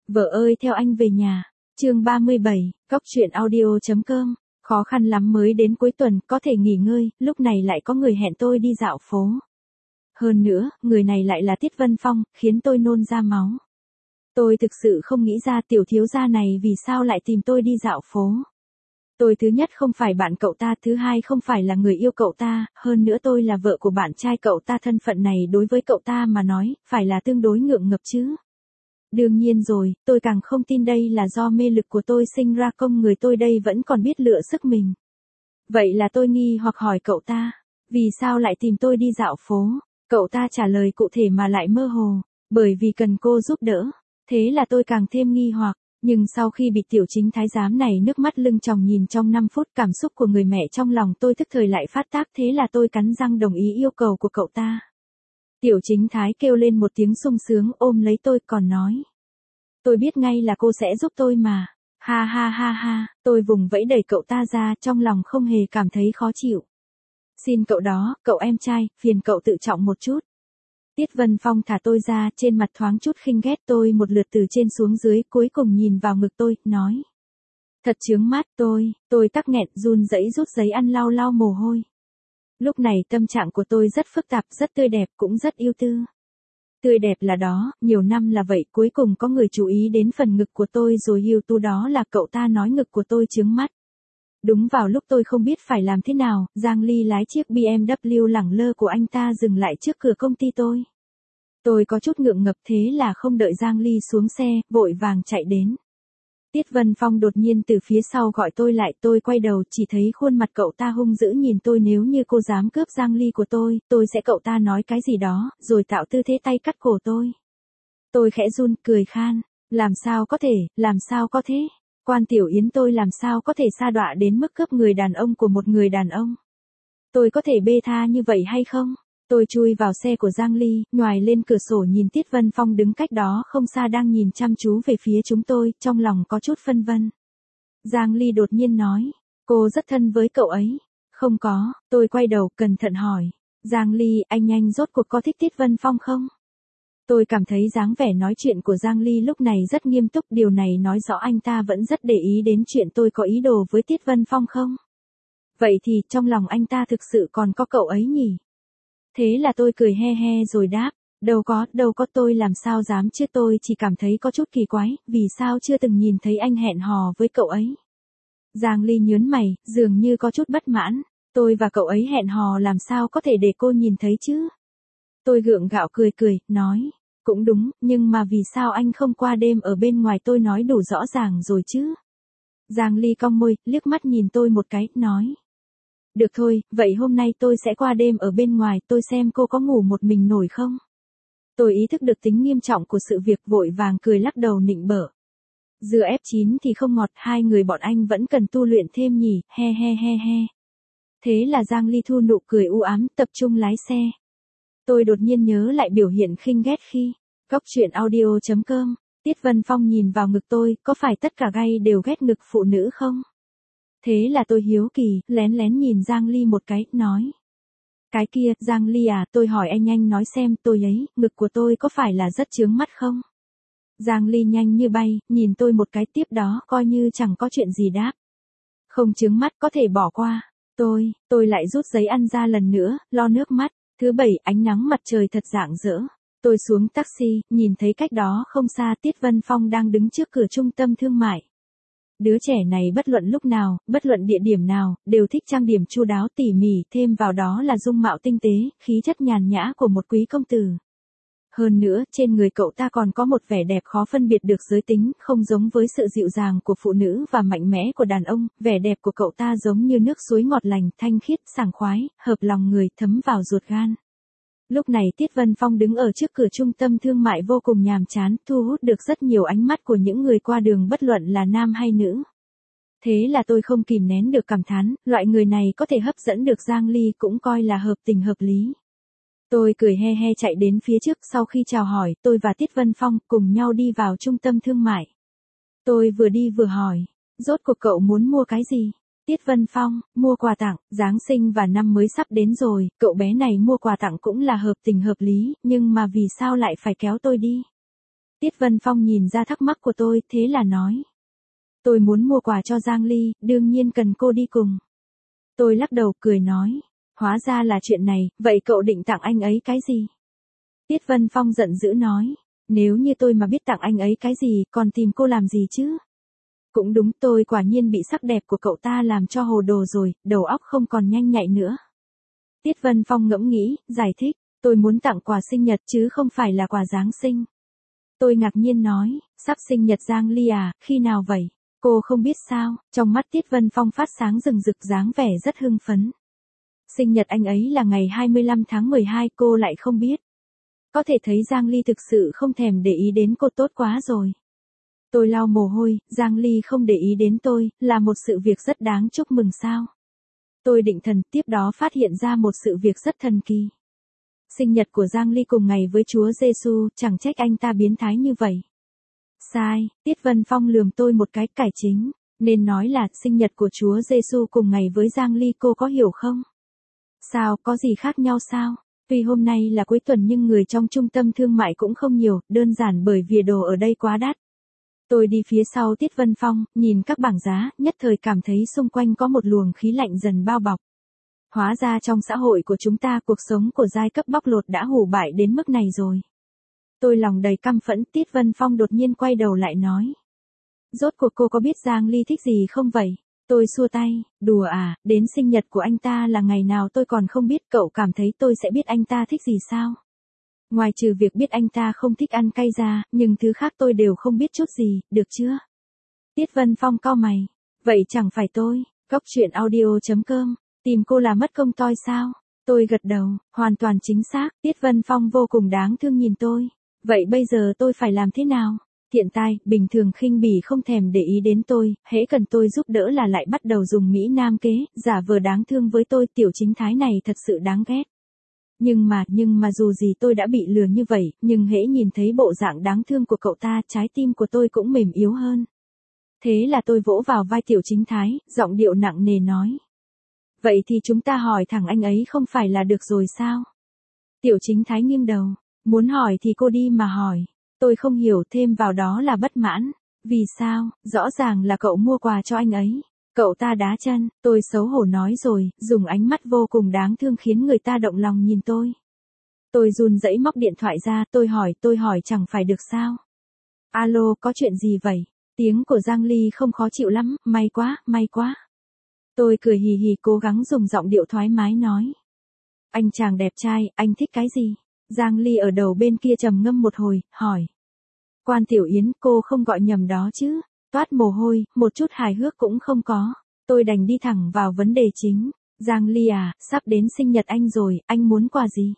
Vợ ơi theo anh về nhà. Chương 37, Cóc truyện audio.com. Khó khăn lắm mới đến cuối tuần, có thể nghỉ ngơi, lúc này lại có người hẹn tôi đi dạo phố. Hơn nữa, người này lại là Tiết Vân Phong, khiến tôi nôn ra máu. Tôi thực sự không nghĩ ra tiểu thiếu gia này vì sao lại tìm tôi đi dạo phố. Tôi thứ nhất không phải bạn cậu ta, thứ hai không phải là người yêu cậu ta, hơn nữa tôi là vợ của bạn trai cậu ta, thân phận này đối với cậu ta mà nói, phải là tương đối ngượng ngập chứ. Đương nhiên rồi, tôi càng không tin đây là do mê lực của tôi sinh ra, công người tôi đây vẫn còn biết lựa sức mình. Vậy là tôi nghi hoặc hỏi cậu ta, vì sao lại tìm tôi đi dạo phố? Cậu ta trả lời cụ thể mà lại mơ hồ, bởi vì cần cô giúp đỡ. Thế là tôi càng thêm nghi hoặc, nhưng sau khi bị tiểu chính thái giám này nước mắt lưng tròng nhìn trong 5 phút, cảm xúc của người mẹ trong lòng tôi tức thời lại phát tác, thế là tôi cắn răng đồng ý yêu cầu của cậu ta. Tiểu chính thái kêu lên một tiếng sung sướng ôm lấy tôi còn nói. Tôi biết ngay là cô sẽ giúp tôi mà. Ha ha ha ha, tôi vùng vẫy đẩy cậu ta ra, trong lòng không hề cảm thấy khó chịu. Xin cậu đó, cậu em trai, phiền cậu tự trọng một chút. Tiết Vân Phong thả tôi ra, trên mặt thoáng chút khinh ghét, tôi một lượt từ trên xuống dưới, cuối cùng nhìn vào ngực tôi, nói. Thật chướng mắt, tôi tắc nghẹn run rẩy rút giấy ăn lau lau mồ hôi. Lúc này tâm trạng của tôi rất phức tạp, rất tươi đẹp, cũng rất yêu tư. Tươi đẹp là đó, nhiều năm là vậy, cuối cùng có người chú ý đến phần ngực của tôi rồi, yêu tu đó là cậu ta nói ngực của tôi chướng mắt. Đúng vào lúc tôi không biết phải làm thế nào, Giang Ly lái chiếc BMW lẳng lơ của anh ta dừng lại trước cửa công ty tôi. Tôi có chút ngượng ngập, thế là không đợi Giang Ly xuống xe, vội vàng chạy đến. Tiết Vân Phong đột nhiên từ phía sau gọi tôi lại, tôi quay đầu chỉ thấy khuôn mặt cậu ta hung dữ nhìn tôi, nếu như cô dám cướp Giang Ly của tôi sẽ, cậu ta nói cái gì đó, rồi tạo tư thế tay cắt cổ tôi. Tôi khẽ run, cười khan, làm sao có thế, Quan Tiểu Yến tôi làm sao có thể sa đọa đến mức cướp người đàn ông của một người đàn ông. Tôi có thể bê tha như vậy hay không? Tôi chui vào xe của Giang Ly, nhoài lên cửa sổ nhìn Tiết Vân Phong đứng cách đó không xa đang nhìn chăm chú về phía chúng tôi, trong lòng có chút phân vân. Giang Ly đột nhiên nói, cô rất thân với cậu ấy. Không có, tôi quay đầu cẩn thận hỏi. Giang Ly, anh rốt cuộc có thích Tiết Vân Phong không? Tôi cảm thấy dáng vẻ nói chuyện của Giang Ly lúc này rất nghiêm túc, điều này nói rõ anh ta vẫn rất để ý đến chuyện tôi có ý đồ với Tiết Vân Phong không? Vậy thì trong lòng anh ta thực sự còn có cậu ấy nhỉ? Thế là tôi cười he he rồi đáp, đâu có, tôi làm sao dám chứ, tôi chỉ cảm thấy có chút kỳ quái, vì sao chưa từng nhìn thấy anh hẹn hò với cậu ấy. Giang Ly nhớn mày, dường như có chút bất mãn, tôi và cậu ấy hẹn hò làm sao có thể để cô nhìn thấy chứ? Tôi gượng gạo cười, nói, cũng đúng, nhưng mà vì sao anh không qua đêm ở bên ngoài, tôi nói đủ rõ ràng rồi chứ? Giang Ly cong môi, liếc mắt nhìn tôi một cái, nói. Được thôi, vậy hôm nay tôi sẽ qua đêm ở bên ngoài, tôi xem cô có ngủ một mình nổi không? Tôi ý thức được tính nghiêm trọng của sự việc, vội vàng cười lắc đầu nịnh bợ. Dưa ép chín thì không ngọt, hai người bọn anh vẫn cần tu luyện thêm nhỉ, he he he he. Thế là Giang Ly thu nụ cười u ám, tập trung lái xe. Tôi đột nhiên nhớ lại biểu hiện khinh ghét khi Cóc truyện audio.com. Tiết Vân Phong nhìn vào ngực tôi, có phải tất cả gay đều ghét ngực phụ nữ không? Thế là tôi hiếu kỳ, lén lén nhìn Giang Ly một cái, nói. Cái kia, Giang Ly à, tôi hỏi anh nói xem, tôi ấy, ngực của tôi có phải là rất chướng mắt không? Giang Ly nhanh như bay, nhìn tôi một cái, tiếp đó coi như chẳng có chuyện gì đáp. Không chướng mắt, có thể bỏ qua. Tôi lại rút giấy ăn ra lần nữa, lo nước mắt. Thứ bảy, ánh nắng mặt trời thật rạng rỡ. Tôi xuống taxi, nhìn thấy cách đó không xa Tiết Vân Phong đang đứng trước cửa trung tâm thương mại. Đứa trẻ này bất luận lúc nào, bất luận địa điểm nào, đều thích trang điểm chu đáo tỉ mỉ, thêm vào đó là dung mạo tinh tế, khí chất nhàn nhã của một quý công tử. Hơn nữa, trên người cậu ta còn có một vẻ đẹp khó phân biệt được giới tính, không giống với sự dịu dàng của phụ nữ và mạnh mẽ của đàn ông, vẻ đẹp của cậu ta giống như nước suối ngọt lành, thanh khiết, sảng khoái, hợp lòng người, thấm vào ruột gan. Lúc này Tiết Vân Phong đứng ở trước cửa trung tâm thương mại vô cùng nhàm chán, thu hút được rất nhiều ánh mắt của những người qua đường bất luận là nam hay nữ. Thế là tôi không kìm nén được cảm thán, loại người này có thể hấp dẫn được Giang Ly cũng coi là hợp tình hợp lý. Tôi cười he he chạy đến phía trước, sau khi chào hỏi, tôi và Tiết Vân Phong cùng nhau đi vào trung tâm thương mại. Tôi vừa đi vừa hỏi, rốt cuộc cậu muốn mua cái gì? Tiết Vân Phong, mua quà tặng, Giáng sinh và năm mới sắp đến rồi, cậu bé này mua quà tặng cũng là hợp tình hợp lý, nhưng mà vì sao lại phải kéo tôi đi? Tiết Vân Phong nhìn ra thắc mắc của tôi, thế là nói. Tôi muốn mua quà cho Giang Ly, đương nhiên cần cô đi cùng. Tôi lắc đầu cười nói. Hóa ra là chuyện này, vậy cậu định tặng anh ấy cái gì? Tiết Vân Phong giận dữ nói. Nếu như tôi mà biết tặng anh ấy cái gì, còn tìm cô làm gì chứ? Cũng đúng, tôi quả nhiên bị sắc đẹp của cậu ta làm cho hồ đồ rồi, đầu óc không còn nhanh nhạy nữa. Tiết Vân Phong ngẫm nghĩ, giải thích. Tôi muốn tặng quà sinh nhật chứ không phải là quà Giáng sinh. Tôi ngạc nhiên nói, sắp sinh nhật Giang Ly à, khi nào vậy? Cô không biết sao? Trong mắt Tiết Vân Phong phát sáng rừng rực dáng vẻ rất hưng phấn. Sinh nhật anh ấy là ngày 25 tháng 12, cô lại không biết. Có thể thấy Giang Ly thực sự không thèm để ý đến cô tốt quá rồi. Tôi lau mồ hôi, Giang Ly không để ý đến tôi, là một sự việc rất đáng chúc mừng sao? Tôi định thần, tiếp đó phát hiện ra một sự việc rất thần kỳ. Sinh nhật của Giang Ly cùng ngày với Chúa Giêsu, chẳng trách anh ta biến thái như vậy. Sai, Tiết Vân Phong lườm tôi một cái, cải chính, nên nói là sinh nhật của Chúa Giêsu cùng ngày với Giang Ly, cô có hiểu không? Sao, có gì khác nhau sao? Tuy hôm nay là cuối tuần nhưng người trong trung tâm thương mại cũng không nhiều, đơn giản bởi vì đồ ở đây quá đắt. Tôi đi phía sau Tiết Vân Phong, nhìn các bảng giá, nhất thời cảm thấy xung quanh có một luồng khí lạnh dần bao bọc. Hóa ra trong xã hội của chúng ta cuộc sống của giai cấp bóc lột đã hủ bại đến mức này rồi. Tôi lòng đầy căm phẫn, Tiết Vân Phong đột nhiên quay đầu lại nói. Rốt cuộc cô có biết Giang Ly thích gì không vậy? Tôi xua tay, đùa à, đến sinh nhật của anh ta là ngày nào tôi còn không biết, cậu cảm thấy tôi sẽ biết anh ta thích gì sao? Ngoài trừ việc biết anh ta không thích ăn cay ra, nhưng thứ khác tôi đều không biết chút gì, được chưa? Tiết Vân Phong cau mày. Vậy chẳng phải tôi, Cóc Truyện Audio.com, tìm cô là mất công toi sao? Tôi gật đầu, hoàn toàn chính xác, Tiết Vân Phong vô cùng đáng thương nhìn tôi. Vậy bây giờ tôi phải làm thế nào? Thiện tai, bình thường khinh bỉ không thèm để ý đến tôi, hễ cần tôi giúp đỡ là lại bắt đầu dùng Mỹ Nam kế, giả vờ đáng thương với tôi, tiểu chính thái này thật sự đáng ghét. Nhưng mà dù gì tôi đã bị lừa như vậy, nhưng hễ nhìn thấy bộ dạng đáng thương của cậu ta, trái tim của tôi cũng mềm yếu hơn. Thế là tôi vỗ vào vai tiểu chính thái, giọng điệu nặng nề nói. Vậy thì chúng ta hỏi thẳng anh ấy không phải là được rồi sao? Tiểu chính thái nghiêng đầu, muốn hỏi thì cô đi mà hỏi. Tôi không hiểu, thêm vào đó là bất mãn. Vì sao, rõ ràng là cậu mua quà cho anh ấy. Cậu ta đá chân, tôi xấu hổ nói rồi, dùng ánh mắt vô cùng đáng thương khiến người ta động lòng nhìn tôi. Tôi run rẩy móc điện thoại ra, tôi hỏi chẳng phải được sao? Alo, có chuyện gì vậy? Tiếng của Giang Ly không khó chịu lắm, may quá. Tôi cười hì hì cố gắng dùng giọng điệu thoải mái nói. Anh chàng đẹp trai, anh thích cái gì? Giang Ly ở đầu bên kia trầm ngâm một hồi, hỏi. Quan Tiểu Yến, cô không gọi nhầm đó chứ? Toát mồ hôi, một chút hài hước cũng không có. Tôi đành đi thẳng vào vấn đề chính. Giang Ly à, sắp đến sinh nhật anh rồi, anh muốn quà gì?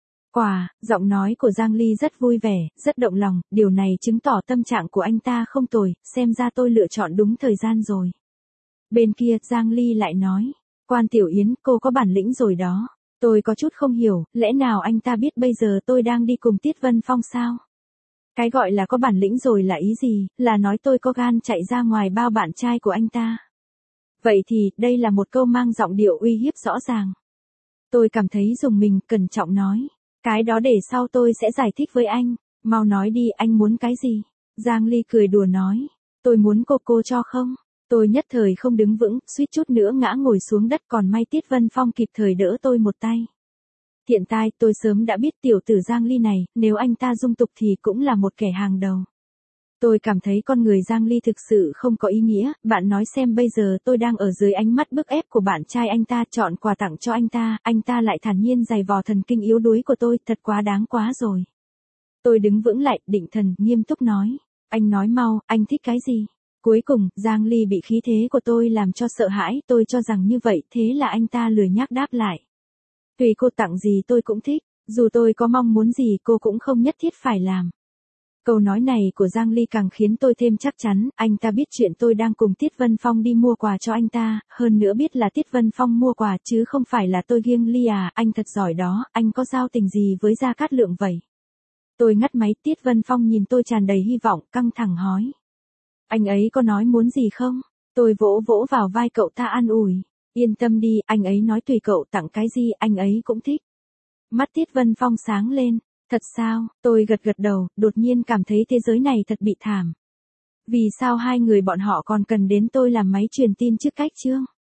Quà, giọng nói của Giang Ly rất vui vẻ, rất động lòng, điều này chứng tỏ tâm trạng của anh ta không tồi, xem ra tôi lựa chọn đúng thời gian rồi. Bên kia, Giang Ly lại nói. Quan Tiểu Yến, cô có bản lĩnh rồi đó. Tôi có chút không hiểu, lẽ nào anh ta biết bây giờ tôi đang đi cùng Tiết Vân Phong sao? Cái gọi là có bản lĩnh rồi là ý gì, là nói tôi có gan chạy ra ngoài bao bạn trai của anh ta. Vậy thì, đây là một câu mang giọng điệu uy hiếp rõ ràng. Tôi cảm thấy rùng mình, cẩn trọng nói. Cái đó để sau tôi sẽ giải thích với anh, mau nói đi, anh muốn cái gì? Giang Ly cười đùa nói. Tôi muốn cô cho không? Tôi nhất thời không đứng vững, suýt chút nữa ngã ngồi xuống đất, còn may Tiết Vân Phong kịp thời đỡ tôi một tay. Thiện tai, tôi sớm đã biết tiểu tử Giang Ly này, nếu anh ta dung tục thì cũng là một kẻ hàng đầu. Tôi cảm thấy con người Giang Ly thực sự không có ý nghĩa, bạn nói xem bây giờ tôi đang ở dưới ánh mắt bức ép của bạn trai anh ta, chọn quà tặng cho anh ta lại thản nhiên giày vò thần kinh yếu đuối của tôi, thật quá đáng quá rồi. Tôi đứng vững lại, định thần, nghiêm túc nói. Anh nói mau, anh thích cái gì? Cuối cùng, Giang Ly bị khí thế của tôi làm cho sợ hãi, tôi cho rằng như vậy, thế là anh ta lười nhác đáp lại. Tùy cô tặng gì tôi cũng thích, dù tôi có mong muốn gì cô cũng không nhất thiết phải làm. Câu nói này của Giang Ly càng khiến tôi thêm chắc chắn, anh ta biết chuyện tôi đang cùng Tiết Vân Phong đi mua quà cho anh ta, hơn nữa biết là Tiết Vân Phong mua quà chứ không phải là tôi ghiêng Ly à, anh thật giỏi đó, anh có giao tình gì với Gia Cát Lượng vậy? Tôi ngắt máy, Tiết Vân Phong nhìn tôi tràn đầy hy vọng, căng thẳng hỏi. Anh ấy có nói muốn gì không? Tôi vỗ vỗ vào vai cậu ta an ủi. Yên tâm đi, anh ấy nói tùy cậu tặng cái gì anh ấy cũng thích. Mắt Tiết Vân Phong sáng lên. Thật sao? Tôi gật gật đầu, đột nhiên cảm thấy thế giới này thật bị thảm. Vì sao hai người bọn họ còn cần đến tôi làm máy truyền tin trước cách chương?